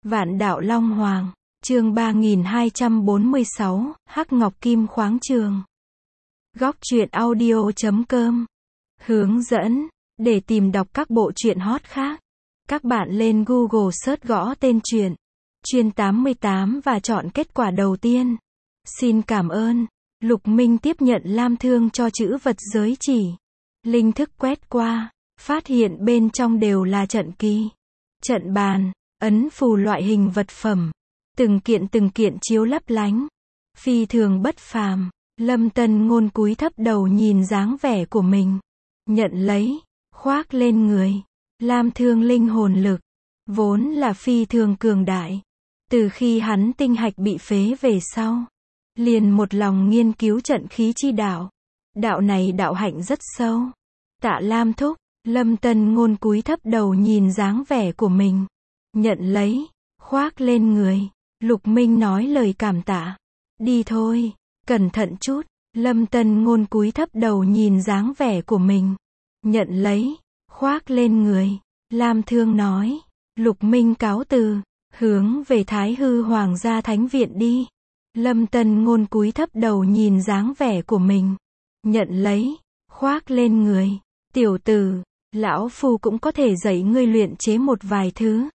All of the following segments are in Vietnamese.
Vạn đạo Long Hoàng, chương 3246, Hắc Ngọc Kim Khoáng Trường. Góc truyện audio.com. Hướng dẫn, để tìm đọc các bộ truyện hot khác, các bạn lên Google search gõ tên truyện Chuyên 88 và chọn kết quả đầu tiên. Xin cảm ơn. Lục Minh tiếp nhận lam thương cho chữ vật giới chỉ. Linh thức quét qua, phát hiện bên trong đều là trận kỳ, trận bàn, ấn phù loại hình vật phẩm. Từng kiện chiếu lấp lánh, phi thường bất phàm. Lâm Tân Ngôn cúi thấp đầu nhìn dáng vẻ của mình. Nhận lấy, khoác lên người. Lam thương linh hồn lực, vốn là phi thường cường đại. Từ khi hắn tinh hạch bị phế về sau, liền một lòng nghiên cứu trận khí chi đạo. Đạo này đạo hạnh rất sâu. Tạ Lam thúc, Lâm Tân Ngôn cúi thấp đầu nhìn dáng vẻ của mình. Nhận lấy, khoác lên người. Lục Minh nói lời cảm tạ. Đi thôi, cẩn thận chút. Lâm Tân Ngôn cúi thấp đầu nhìn dáng vẻ của mình. Nhận lấy, khoác lên người. Lam thương nói. Lục Minh cáo từ, hướng về Thái Hư Hoàng gia Thánh Viện đi. Lâm Tân Ngôn cúi thấp đầu nhìn dáng vẻ của mình. Nhận lấy, khoác lên người. Tiểu tử, lão phu cũng có thể dạy ngươi luyện chế một vài thứ,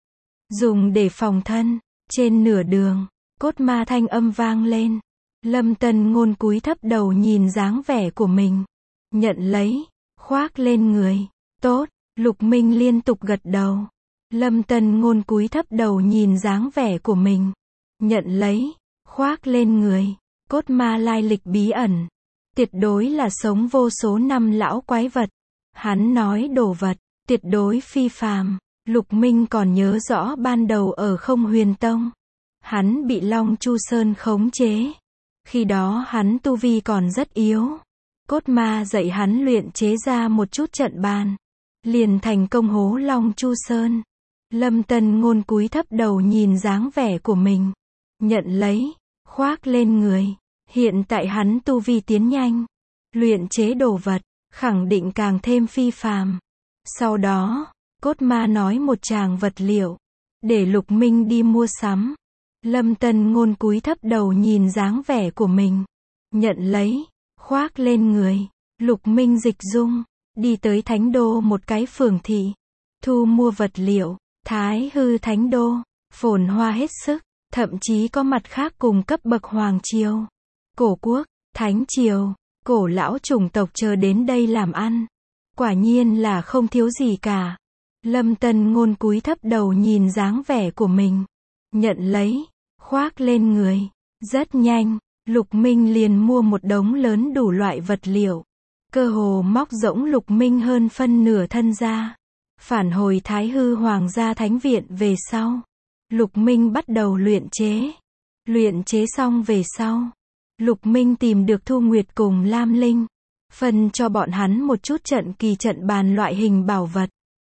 dùng để phòng thân. Trên nửa đường, cốt ma thanh âm vang lên. Lâm Tân Ngôn cúi thấp đầu nhìn dáng vẻ của mình. Nhận lấy, khoác lên người. Tốt, Lục Minh liên tục gật đầu. Lâm Tân Ngôn cúi thấp đầu nhìn dáng vẻ của mình. Nhận lấy, khoác lên người. Cốt ma lai lịch bí ẩn, tuyệt đối là sống vô số năm lão quái vật. Hắn nói đồ vật, tuyệt đối phi phàm. Lục Minh còn nhớ rõ ban đầu ở Không Huyền Tông, hắn bị Long Chu Sơn khống chế. Khi đó hắn tu vi còn rất yếu. Cốt ma dạy hắn luyện chế ra một chút trận bàn, liền thành công hố Long Chu Sơn. Lâm Tân Ngôn cúi thấp đầu nhìn dáng vẻ của mình. Nhận lấy, khoác lên người. Hiện tại hắn tu vi tiến nhanh, luyện chế đồ vật, khẳng định càng thêm phi phàm. Sau đó, cốt ma nói một tràng vật liệu, để Lục Minh đi mua sắm. Lâm Tân Ngôn cúi thấp đầu nhìn dáng vẻ của mình. Nhận lấy, khoác lên người. Lục Minh dịch dung, đi tới Thánh Đô một cái phường thị, thu mua vật liệu. Thái Hư Thánh Đô, phồn hoa hết sức, thậm chí có mặt khác cùng cấp bậc Hoàng Triều, Cổ Quốc, Thánh Triều, cổ lão chủng tộc chờ đến đây làm ăn. Quả nhiên là không thiếu gì cả. Lâm Tân Ngôn cúi thấp đầu nhìn dáng vẻ của mình. Nhận lấy, khoác lên người. Rất nhanh, Lục Minh liền mua một đống lớn đủ loại vật liệu. Cơ hồ móc rỗng Lục Minh hơn phân nửa thân ra. Phản hồi Thái Hư Hoàng gia Thánh Viện về sau, Lục Minh bắt đầu luyện chế. Luyện chế xong về sau, Lục Minh tìm được Thu Nguyệt cùng Lam Linh, phân cho bọn hắn một chút trận kỳ trận bàn loại hình bảo vật,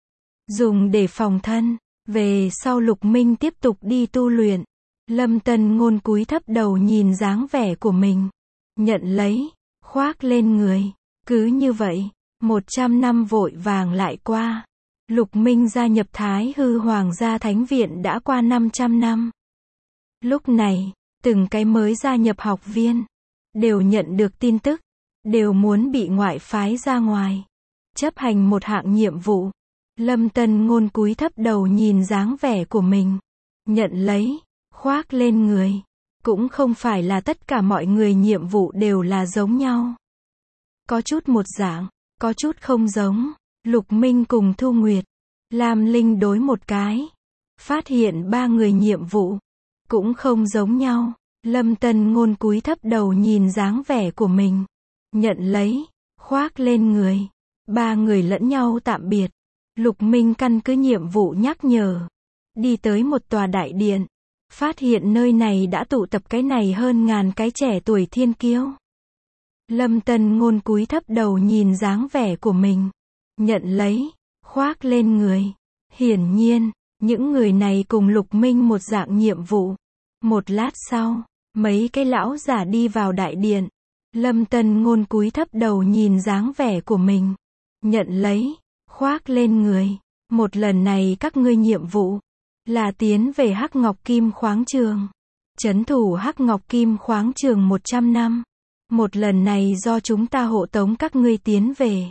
dùng để phòng thân. Về sau Lục Minh tiếp tục đi tu luyện. Lâm Tân Ngôn cúi thấp đầu nhìn dáng vẻ của mình. Nhận lấy, khoác lên người. Cứ như vậy, 100 năm vội vàng lại qua. Lục Minh gia nhập Thái Hư Hoàng gia Thánh Viện đã qua 500 năm. Lúc này, từng cái mới gia nhập học viên đều nhận được tin tức, đều muốn bị ngoại phái ra ngoài, chấp hành một hạng nhiệm vụ. Lâm Tân Ngôn cúi thấp đầu nhìn dáng vẻ của mình. Nhận lấy, khoác lên người. Cũng không phải là tất cả mọi người nhiệm vụ đều là giống nhau. Có chút một dạng, có chút không giống. Lục Minh cùng Thu Nguyệt, Lam Linh đối một cái, phát hiện ba người nhiệm vụ cũng không giống nhau. Lâm Tân Ngôn cúi thấp đầu nhìn dáng vẻ của mình. Nhận lấy, khoác lên người. Ba người lẫn nhau tạm biệt. Lục Minh căn cứ nhiệm vụ nhắc nhở, đi tới một tòa đại điện, phát hiện nơi này đã tụ tập cái này hơn ngàn cái trẻ tuổi thiên kiêu. Lâm Tân Ngôn cúi thấp đầu nhìn dáng vẻ của mình. Nhận lấy, khoác lên người. Hiển nhiên, những người này cùng Lục Minh một dạng nhiệm vụ. Một lát sau, mấy cái lão giả đi vào đại điện. Lâm Tân Ngôn cúi thấp đầu nhìn dáng vẻ của mình. Nhận lấy, khoác lên người. Một lần này các ngươi nhiệm vụ là tiến về Hắc Ngọc Kim Khoáng Trường. Trấn thủ Hắc Ngọc Kim Khoáng Trường 100 năm. Một lần này do chúng ta hộ tống các ngươi tiến về.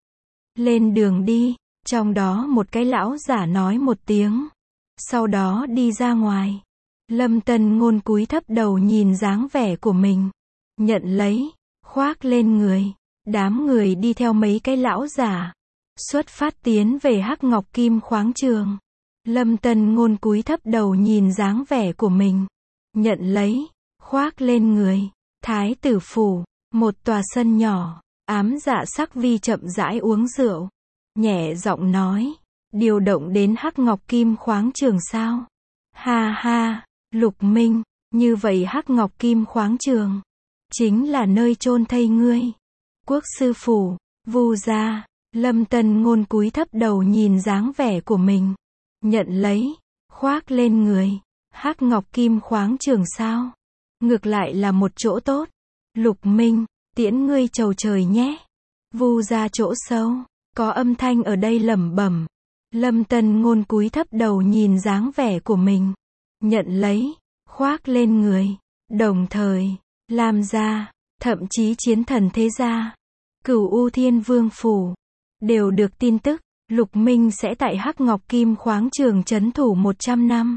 Lên đường đi, trong đó một cái lão giả nói một tiếng. Sau đó đi ra ngoài. Lâm Tân Ngôn cúi thấp đầu nhìn dáng vẻ của mình. Nhận lấy, khoác lên người. Đám người đi theo mấy cái lão giả. Xuất phát tiến về Hắc Ngọc Kim Khoáng Trường. Lâm Tân Ngôn cúi thấp đầu nhìn dáng vẻ của mình. Nhận lấy, khoác lên người. Thái tử phủ, một tòa sân nhỏ. Ám Dạ Sắc Vi chậm rãi uống rượu. Nhẹ giọng nói. Điều động đến Hắc Ngọc Kim Khoáng Trường sao? Ha ha, Lục Minh, như vậy Hắc Ngọc Kim Khoáng Trường chính là nơi chôn thây ngươi. Quốc sư phủ, Vu gia. Lâm Tân Ngôn cúi thấp đầu nhìn dáng vẻ của mình. Nhận lấy, khoác lên người. Hắc Ngọc Kim Khoáng Trường sao? Ngược lại là một chỗ tốt. Lục Minh, tiễn ngươi chầu trời nhé. Vu gia chỗ sâu, có âm thanh ở đây lẩm bẩm. Lâm Tân Ngôn cúi thấp đầu nhìn dáng vẻ của mình. Nhận lấy, khoác lên người. Đồng thời, Lam gia, thậm chí Chiến Thần thế gia, Cửu U Thiên Vương phủ, đều được tin tức, Lục Minh sẽ tại Hắc Ngọc Kim Khoáng Trường trấn thủ 100 năm.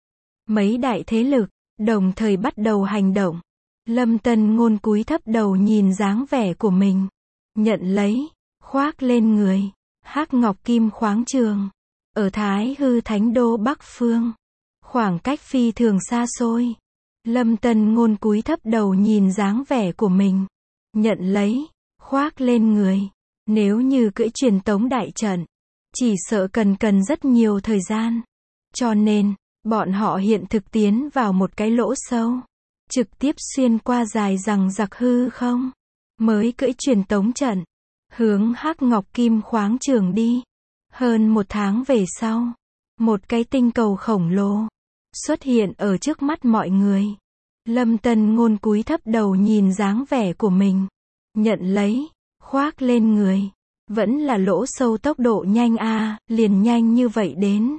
Mấy đại thế lực, đồng thời bắt đầu hành động. Lâm Tân Ngôn cúi thấp đầu nhìn dáng vẻ của mình. Nhận lấy, khoác lên người. Hắc Ngọc Kim Khoáng Trường, ở Thái Hư Thánh Đô Bắc Phương. Khoảng cách phi thường xa xôi. Lâm Tân Ngôn cúi thấp đầu nhìn dáng vẻ của mình. Nhận lấy, khoác lên người. Nếu như cưỡi truyền tống đại trận, chỉ sợ cần rất nhiều thời gian. Cho nên, bọn họ hiện thực tiến vào một cái lỗ sâu. Trực tiếp xuyên qua dài rằng giặc hư không. Mới cưỡi truyền tống trận. Hướng Hắc Ngọc Kim Khoáng Trường đi. Hơn một tháng về sau, một cái tinh cầu khổng lồ xuất hiện ở trước mắt mọi người. Lâm Tân Ngôn cúi thấp đầu nhìn dáng vẻ của mình. Nhận lấy, khoác lên người. Vẫn là lỗ sâu tốc độ nhanh liền nhanh như vậy đến.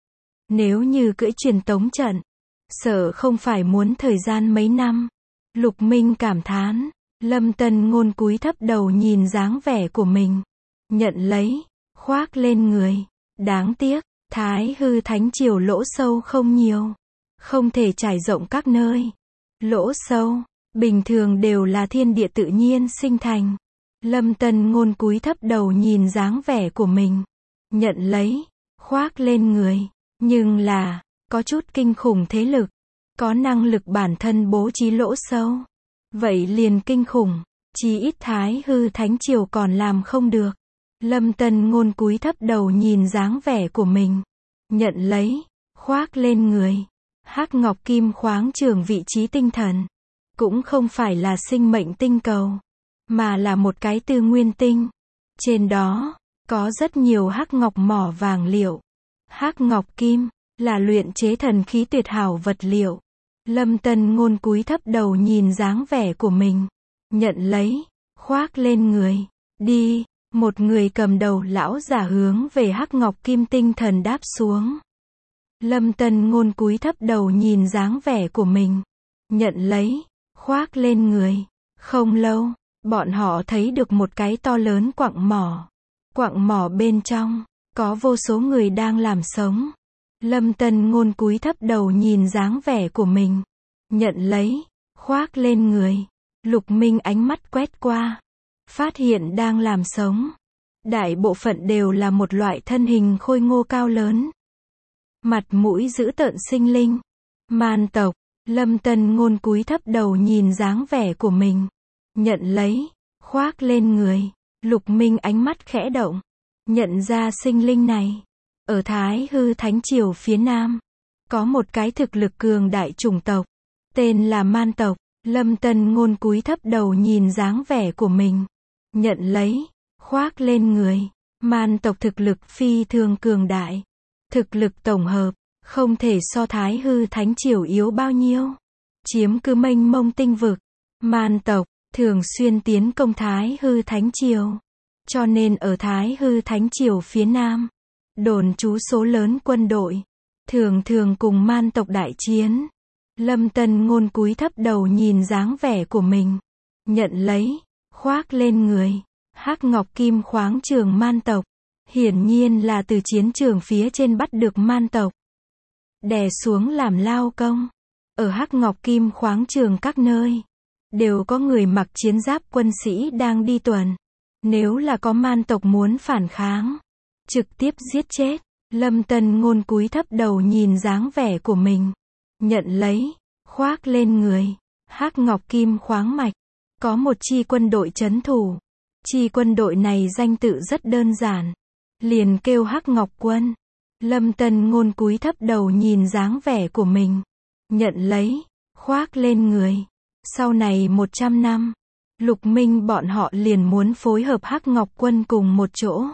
Nếu như cưỡi truyền tống trận, sợ không phải muốn thời gian mấy năm. Lục Minh cảm thán. Lâm Tân Ngôn cúi thấp đầu nhìn dáng vẻ của mình. Nhận lấy, khoác lên người. Đáng tiếc, Thái Hư Thánh Triều lỗ sâu không nhiều. Không thể trải rộng các nơi. Lỗ sâu, bình thường đều là thiên địa tự nhiên sinh thành. Lâm Tân Ngôn cúi thấp đầu nhìn dáng vẻ của mình. Nhận lấy, khoác lên người. Nhưng là, có chút kinh khủng thế lực. Có năng lực bản thân bố trí lỗ sâu. Vậy liền kinh khủng. Chí ít Thái Hư Thánh Triều còn làm không được. Lâm Tân Ngôn cúi thấp đầu nhìn dáng vẻ của mình. Nhận lấy, khoác lên người. Hắc Ngọc Kim Khoáng Trường vị trí tinh thần. Cũng không phải là sinh mệnh tinh cầu. Mà là một cái tư nguyên tinh. Trên đó, có rất nhiều hắc ngọc mỏ vàng liệu. Hắc ngọc kim, là luyện chế thần khí tuyệt hảo vật liệu. Lâm Tân Ngôn cúi thấp đầu nhìn dáng vẻ của mình. Nhận lấy, khoác lên người. Đi, một người cầm đầu lão giả hướng về Hắc Ngọc Kim tinh thần đáp xuống. Lâm Tân Ngôn cúi thấp đầu nhìn dáng vẻ của mình. Nhận lấy, khoác lên người. Không lâu, bọn họ thấy được một cái to lớn quặng mỏ. Quặng mỏ bên trong, có vô số người đang làm sống. Lâm Tân Ngôn cúi thấp đầu nhìn dáng vẻ của mình. Nhận lấy, khoác lên người. Lục Minh ánh mắt quét qua. Phát hiện đang làm sống. Đại bộ phận đều là một loại thân hình khôi ngô cao lớn. Mặt mũi dữ tợn sinh linh. Man tộc. Lâm Tân Ngôn cúi thấp đầu nhìn dáng vẻ của mình. Nhận lấy, khoác lên người. Lục Minh ánh mắt khẽ động. Nhận ra sinh linh này. Ở Thái Hư Thánh Triều phía Nam, có một cái thực lực cường đại chủng tộc. Tên là Man tộc. Lâm Tân Ngôn cúi thấp đầu nhìn dáng vẻ của mình. Nhận lấy, khoác lên người. Man tộc thực lực phi thường cường đại. Thực lực tổng hợp, không thể so Thái Hư Thánh Triều yếu bao nhiêu. Chiếm cứ mênh mông tinh vực. Man tộc, thường xuyên tiến công Thái Hư Thánh Triều. Cho nên ở Thái Hư Thánh Triều phía Nam, đồn trú số lớn quân đội. thường thường cùng man tộc đại chiến. Lâm Tân Ngôn cúi thấp đầu nhìn dáng vẻ của mình. Nhận lấy, khoác lên người. Hắc Ngọc Kim khoáng trường man tộc. Hiển nhiên là từ chiến trường phía trên bắt được man tộc. Đè xuống làm lao công. Ở Hắc Ngọc Kim khoáng trường các nơi, đều có người mặc chiến giáp quân sĩ đang đi tuần. Nếu là có man tộc muốn phản kháng, trực tiếp giết chết. Lâm Tân Ngôn cúi thấp đầu nhìn dáng vẻ của mình. Nhận lấy, khoác lên người. Hắc Ngọc Kim khoáng mạch. Có một chi quân đội trấn thủ. Chi quân đội này danh tự rất đơn giản. Liền kêu Hắc Ngọc quân. Lâm Tân Ngôn cúi thấp đầu nhìn dáng vẻ của mình. Nhận lấy, khoác lên người. Sau này 100 năm, Lục Minh bọn họ liền muốn phối hợp Hắc Ngọc quân cùng một chỗ.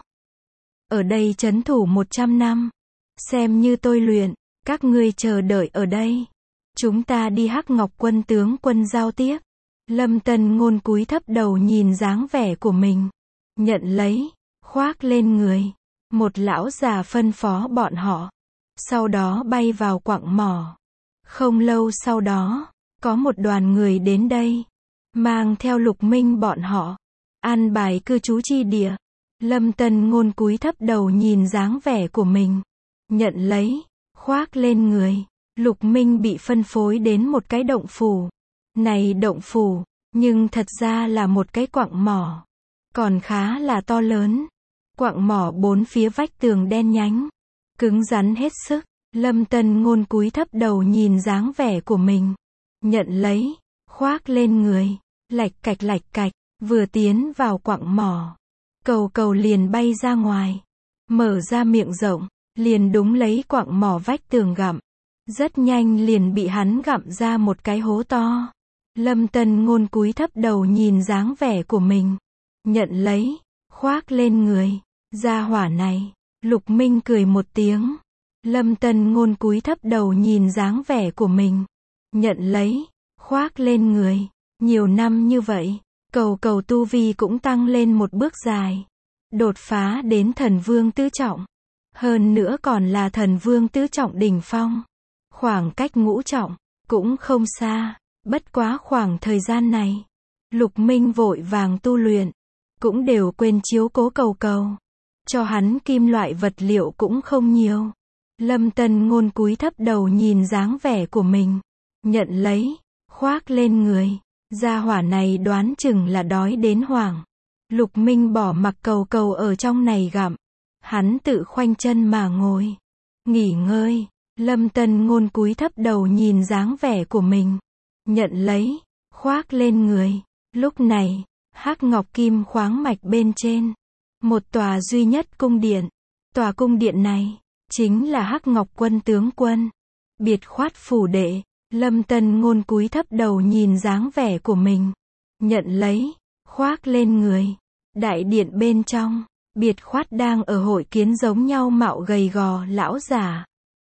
Ở đây trấn thủ 100 năm. Xem như tôi luyện, các ngươi chờ đợi ở đây. Chúng ta đi Hắc Ngọc quân tướng quân giao tiếp. Lâm Tân Ngôn cúi thấp đầu nhìn dáng vẻ của mình. Nhận lấy, khoác lên người. Một lão già phân phó bọn họ. Sau đó bay vào quặng mỏ. Không lâu sau đó, có một đoàn người đến đây. Mang theo Lục Minh bọn họ. An bài cư trú chi địa. Lâm Tân Ngôn cúi thấp đầu nhìn dáng vẻ của mình. Nhận lấy, khoác lên người. Lục Minh bị phân phối đến một cái động phủ. Này động phủ, nhưng thật ra là một cái quặng mỏ. Còn khá là to lớn. Quặng mỏ bốn phía vách tường đen nhánh. Cứng rắn hết sức. Lâm Tân Ngôn cúi thấp đầu nhìn dáng vẻ của mình. Nhận lấy, khoác lên người. Lạch cạch, vừa tiến vào quặng mỏ. Cầu cầu liền bay ra ngoài. Mở ra miệng rộng, liền đúng lấy quặng mỏ vách tường gặm. Rất nhanh liền bị hắn gặm ra một cái hố to. Lâm Tân Ngôn cúi thấp đầu nhìn dáng vẻ của mình. Nhận lấy, khoác lên người. Gia hỏa này. Lục Minh cười một tiếng. Lâm Tân Ngôn cúi thấp đầu nhìn dáng vẻ của mình. Nhận lấy, khoác lên người. Nhiều năm như vậy, cầu cầu tu vi cũng tăng lên một bước dài. Đột phá đến thần vương tứ trọng. Hơn nữa còn là thần vương tứ trọng đỉnh phong. Khoảng cách ngũ trọng, cũng không xa. Bất quá khoảng thời gian này, Lục Minh vội vàng tu luyện. Cũng đều quên chiếu cố cầu cầu. Cho hắn kim loại vật liệu cũng không nhiều. Lâm Tân Ngôn cúi thấp đầu nhìn dáng vẻ của mình. Nhận lấy, khoác lên người. Gia hỏa này đoán chừng là đói đến hoảng. Lục Minh bỏ mặc cầu cầu ở trong này gặm. Hắn tự khoanh chân mà ngồi. Nghỉ ngơi. Lâm Tân Ngôn cúi thấp đầu nhìn dáng vẻ của mình. Nhận lấy, khoác lên người. Lúc này, Hắc Ngọc Kim khoáng mạch bên trên. Một tòa duy nhất cung điện. Tòa cung điện này, chính là Hắc Ngọc quân tướng quân. Biệt khoát phủ đệ. Lâm Tân Ngôn cúi thấp đầu nhìn dáng vẻ của mình. Nhận lấy, khoác lên người. Đại điện bên trong, Biệt khoát đang ở hội kiến giống nhau mạo gầy gò lão giả.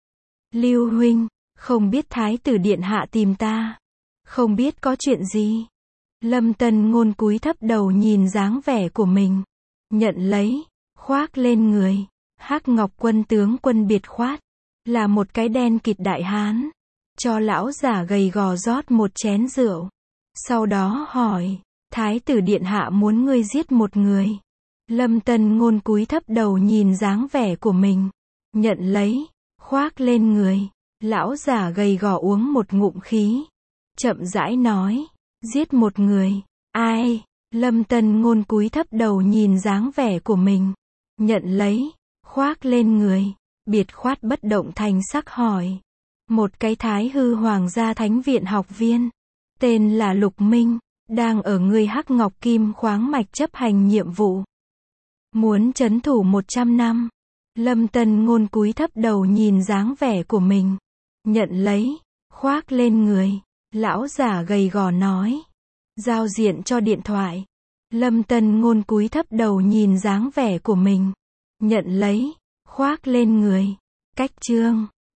Lưu huynh, không biết thái tử điện hạ tìm ta. Không biết có chuyện gì. Lâm Tân Ngôn cúi thấp đầu nhìn dáng vẻ của mình. Nhận lấy, khoác lên người. Hắc Ngọc quân tướng quân Biệt khoát. Là một cái đen kịt đại hán. Cho lão giả gầy gò rót một chén rượu. Sau đó hỏi, thái tử điện hạ muốn ngươi giết một người. Lâm Tân Ngôn cúi thấp đầu nhìn dáng vẻ của mình. Nhận lấy, khoác lên người. Lão giả gầy gò uống một ngụm khí. Chậm rãi nói, giết một người. Ai? Lâm Tân Ngôn cúi thấp đầu nhìn dáng vẻ của mình. Nhận lấy, khoác lên người. Biệt khoát bất động thanh sắc hỏi. Một cái Thái Hư Hoàng gia Thánh viện học viên. Tên là Lục Minh. Đang ở ngươi Hắc Ngọc Kim khoáng mạch chấp hành nhiệm vụ. Muốn trấn thủ 100 năm. Lâm Tân Ngôn cúi thấp đầu nhìn dáng vẻ của mình. Nhận lấy, khoác lên người. Lão giả gầy gò nói. Giao diện cho điện thoại. Lâm Tân Ngôn cúi thấp đầu nhìn dáng vẻ của mình. Nhận lấy, khoác lên người. Cách chương